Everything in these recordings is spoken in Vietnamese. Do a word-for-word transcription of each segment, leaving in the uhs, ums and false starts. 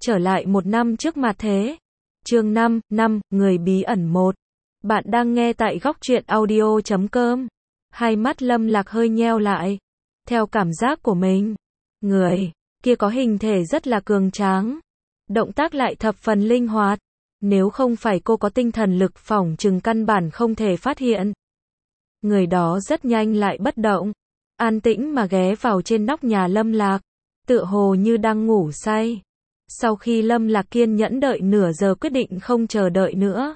Trở lại một năm trước mà thế. Chương năm, năm, người bí ẩn một. Bạn đang nghe tại góc truyện audio chấm com. Hai mắt Lâm Lạc hơi nheo lại. Theo cảm giác của mình, người kia có hình thể rất là cường tráng. Động tác lại thập phần linh hoạt. Nếu không phải cô có tinh thần lực phỏng chừng căn bản không thể phát hiện. Người đó rất nhanh lại bất động. An tĩnh mà ghé vào trên nóc nhà Lâm Lạc. Tựa hồ như đang ngủ say. Sau khi Lâm Lạc kiên nhẫn đợi nửa giờ quyết định không chờ đợi nữa.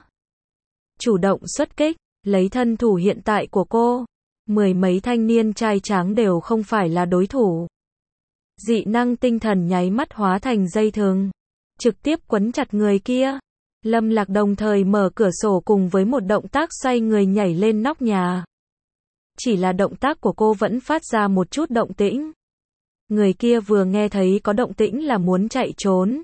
Chủ động xuất kích, lấy thân thủ hiện tại của cô. Mười mấy thanh niên trai tráng đều không phải là đối thủ. Dị năng tinh thần nháy mắt hóa thành dây thừng. Trực tiếp quấn chặt người kia. Lâm Lạc đồng thời mở cửa sổ cùng với một động tác xoay người nhảy lên nóc nhà. Chỉ là động tác của cô vẫn phát ra một chút động tĩnh. Người kia vừa nghe thấy có động tĩnh là muốn chạy trốn.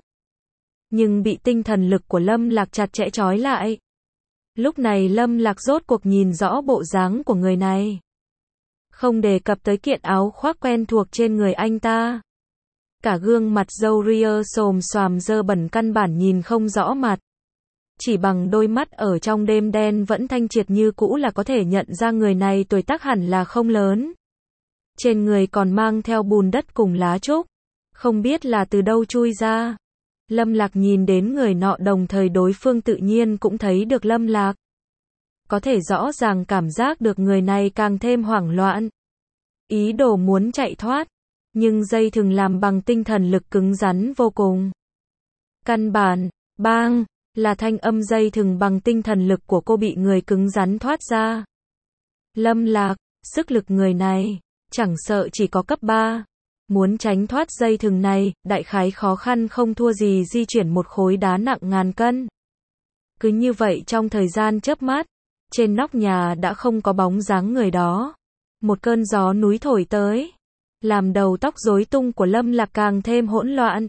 Nhưng bị tinh thần lực của Lâm Lạc chặt chẽ trói lại. Lúc này Lâm Lạc rốt cuộc nhìn rõ bộ dáng của người này. Không đề cập tới kiện áo khoác quen thuộc trên người anh ta. Cả gương mặt râu ria xồm xoàm dơ bẩn căn bản nhìn không rõ mặt. Chỉ bằng đôi mắt ở trong đêm đen vẫn thanh triệt như cũ là có thể nhận ra người này tuổi tác hẳn là không lớn. Trên người còn mang theo bùn đất cùng lá trúc. Không biết là từ đâu chui ra. Lâm Lạc nhìn đến người nọ đồng thời đối phương tự nhiên cũng thấy được Lâm Lạc. Có thể rõ ràng cảm giác được người này càng thêm hoảng loạn. Ý đồ muốn chạy thoát. Nhưng dây thừng làm bằng tinh thần lực cứng rắn vô cùng. Căn bản, bang, là thanh âm dây thừng bằng tinh thần lực của cô bị người cứng rắn thoát ra. Lâm Lạc, sức lực người này, chẳng sợ chỉ có cấp ba. Muốn tránh thoát dây thừng này, đại khái khó khăn không thua gì di chuyển một khối đá nặng ngàn cân. Cứ như vậy trong thời gian chớp mắt, trên nóc nhà đã không có bóng dáng người đó. Một cơn gió núi thổi tới, làm đầu tóc rối tung của Lâm Lạc càng thêm hỗn loạn.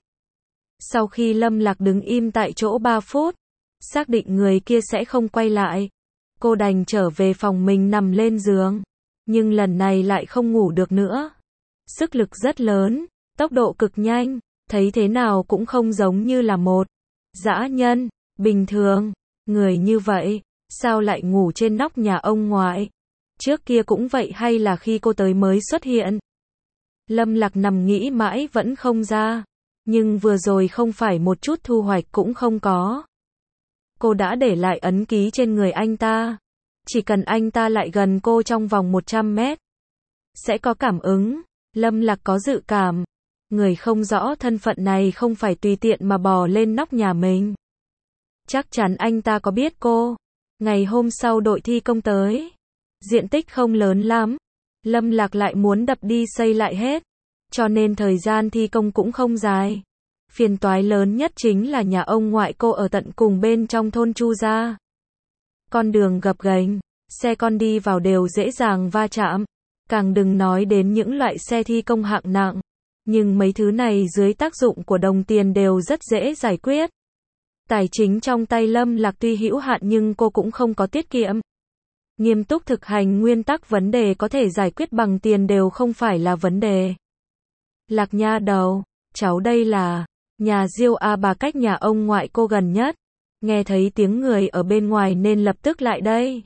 Sau khi Lâm Lạc đứng im tại chỗ ba phút, xác định người kia sẽ không quay lại, cô đành trở về phòng mình nằm lên giường. Nhưng lần này lại không ngủ được nữa. Sức lực rất lớn, tốc độ cực nhanh, thấy thế nào cũng không giống như là một dã nhân bình thường. Người như vậy, sao lại ngủ trên nóc nhà ông ngoại? Trước kia cũng vậy hay là khi cô tới mới xuất hiện? Lâm Lạc nằm nghĩ mãi vẫn không ra. Nhưng vừa rồi không phải một chút thu hoạch cũng không có. Cô đã để lại ấn ký trên người anh ta. Chỉ cần anh ta lại gần cô trong vòng một trăm mét, sẽ có cảm ứng. Lâm Lạc có dự cảm. Người không rõ thân phận này không phải tùy tiện mà bò lên nóc nhà mình. Chắc chắn anh ta có biết cô. Ngày hôm sau đội thi công tới. Diện tích không lớn lắm. Lâm Lạc lại muốn đập đi xây lại hết. Cho nên thời gian thi công cũng không dài. Phiền toái lớn nhất chính là nhà ông ngoại cô ở tận cùng bên trong thôn Chu gia. Con đường gập ghềnh, xe con đi vào đều dễ dàng va chạm. Càng đừng nói đến những loại xe thi công hạng nặng. Nhưng mấy thứ này dưới tác dụng của đồng tiền đều rất dễ giải quyết. Tài chính trong tay Lâm Lạc tuy hữu hạn nhưng cô cũng không có tiết kiệm. Nghiêm túc thực hành nguyên tắc vấn đề có thể giải quyết bằng tiền đều không phải là vấn đề. Lạc nha đầu, cháu đây là nhà Diêu A bà cách nhà ông ngoại cô gần nhất. Nghe thấy tiếng người ở bên ngoài nên lập tức lại đây.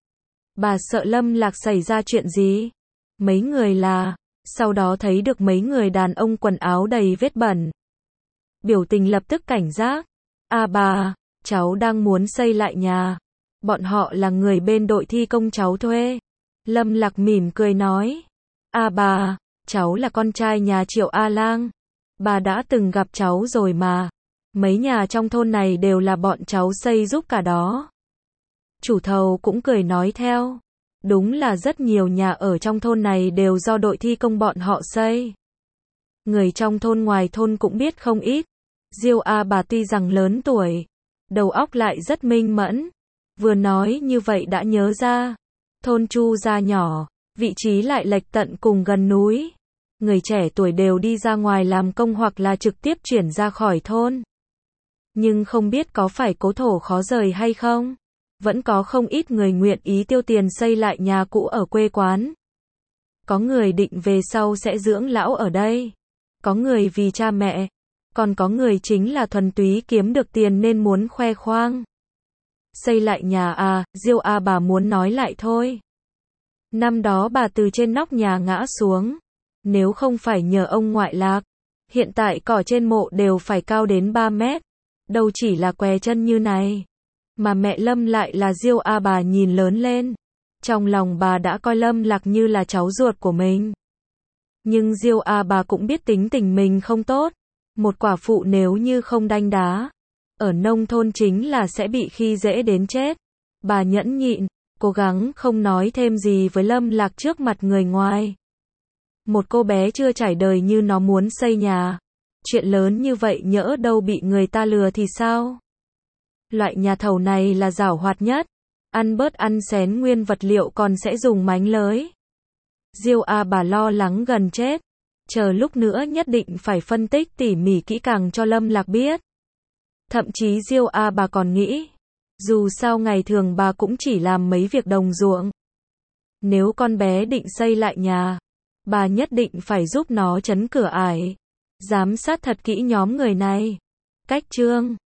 Bà sợ Lâm Lạc xảy ra chuyện gì? Mấy người là, sau đó thấy được mấy người đàn ông quần áo đầy vết bẩn. Biểu tình lập tức cảnh giác. À bà, cháu đang muốn xây lại nhà. Bọn họ là người bên đội thi công cháu thuê. Lâm Lạc mỉm cười nói. À bà, cháu là con trai nhà Triệu A Lang. Bà đã từng gặp cháu rồi mà. Mấy nhà trong thôn này đều là bọn cháu xây giúp cả đó. Chủ thầu cũng cười nói theo. Đúng là rất nhiều nhà ở trong thôn này đều do đội thi công bọn họ xây. Người trong thôn ngoài thôn cũng biết không ít. Diêu A bà tuy rằng lớn tuổi, đầu óc lại rất minh mẫn. Vừa nói như vậy đã nhớ ra. Thôn Chu gia nhỏ, vị trí lại lệch tận cùng gần núi. Người trẻ tuổi đều đi ra ngoài làm công hoặc là trực tiếp chuyển ra khỏi thôn. Nhưng không biết có phải cố thổ khó rời hay không? Vẫn có không ít người nguyện ý tiêu tiền xây lại nhà cũ ở quê quán. Có người định về sau sẽ dưỡng lão ở đây. Có người vì cha mẹ, Còn có người chính là thuần túy kiếm được tiền nên muốn khoe khoang. Xây lại nhà à, Diêu A bà muốn nói lại thôi. Năm đó bà từ trên nóc nhà ngã xuống. Nếu không phải nhờ ông ngoại Lạc, hiện tại cỏ trên mộ đều phải cao đến ba mét. Đâu chỉ là què chân như này. Mà mẹ Lâm lại là Diêu A bà nhìn lớn lên. Trong lòng bà đã coi Lâm Lạc như là cháu ruột của mình. Nhưng Diêu A bà cũng biết tính tình mình không tốt. Một quả phụ nếu như không đanh đá, ở nông thôn chính là sẽ bị khi dễ đến chết. Bà nhẫn nhịn, cố gắng không nói thêm gì với Lâm Lạc trước mặt người ngoài. Một cô bé chưa trải đời như nó muốn xây nhà. Chuyện lớn như vậy nhỡ đâu bị người ta lừa thì sao? Loại nhà thầu này là giảo hoạt nhất. Ăn bớt ăn xén nguyên vật liệu còn sẽ dùng mánh lới. Diêu A bà lo lắng gần chết. Chờ lúc nữa nhất định phải phân tích tỉ mỉ kỹ càng cho Lâm Lạc biết. Thậm chí Diêu A bà còn nghĩ, dù sao ngày thường bà cũng chỉ làm mấy việc đồng ruộng. Nếu con bé định xây lại nhà, bà nhất định phải giúp nó trấn cửa ải, giám sát thật kỹ nhóm người này. Cách chương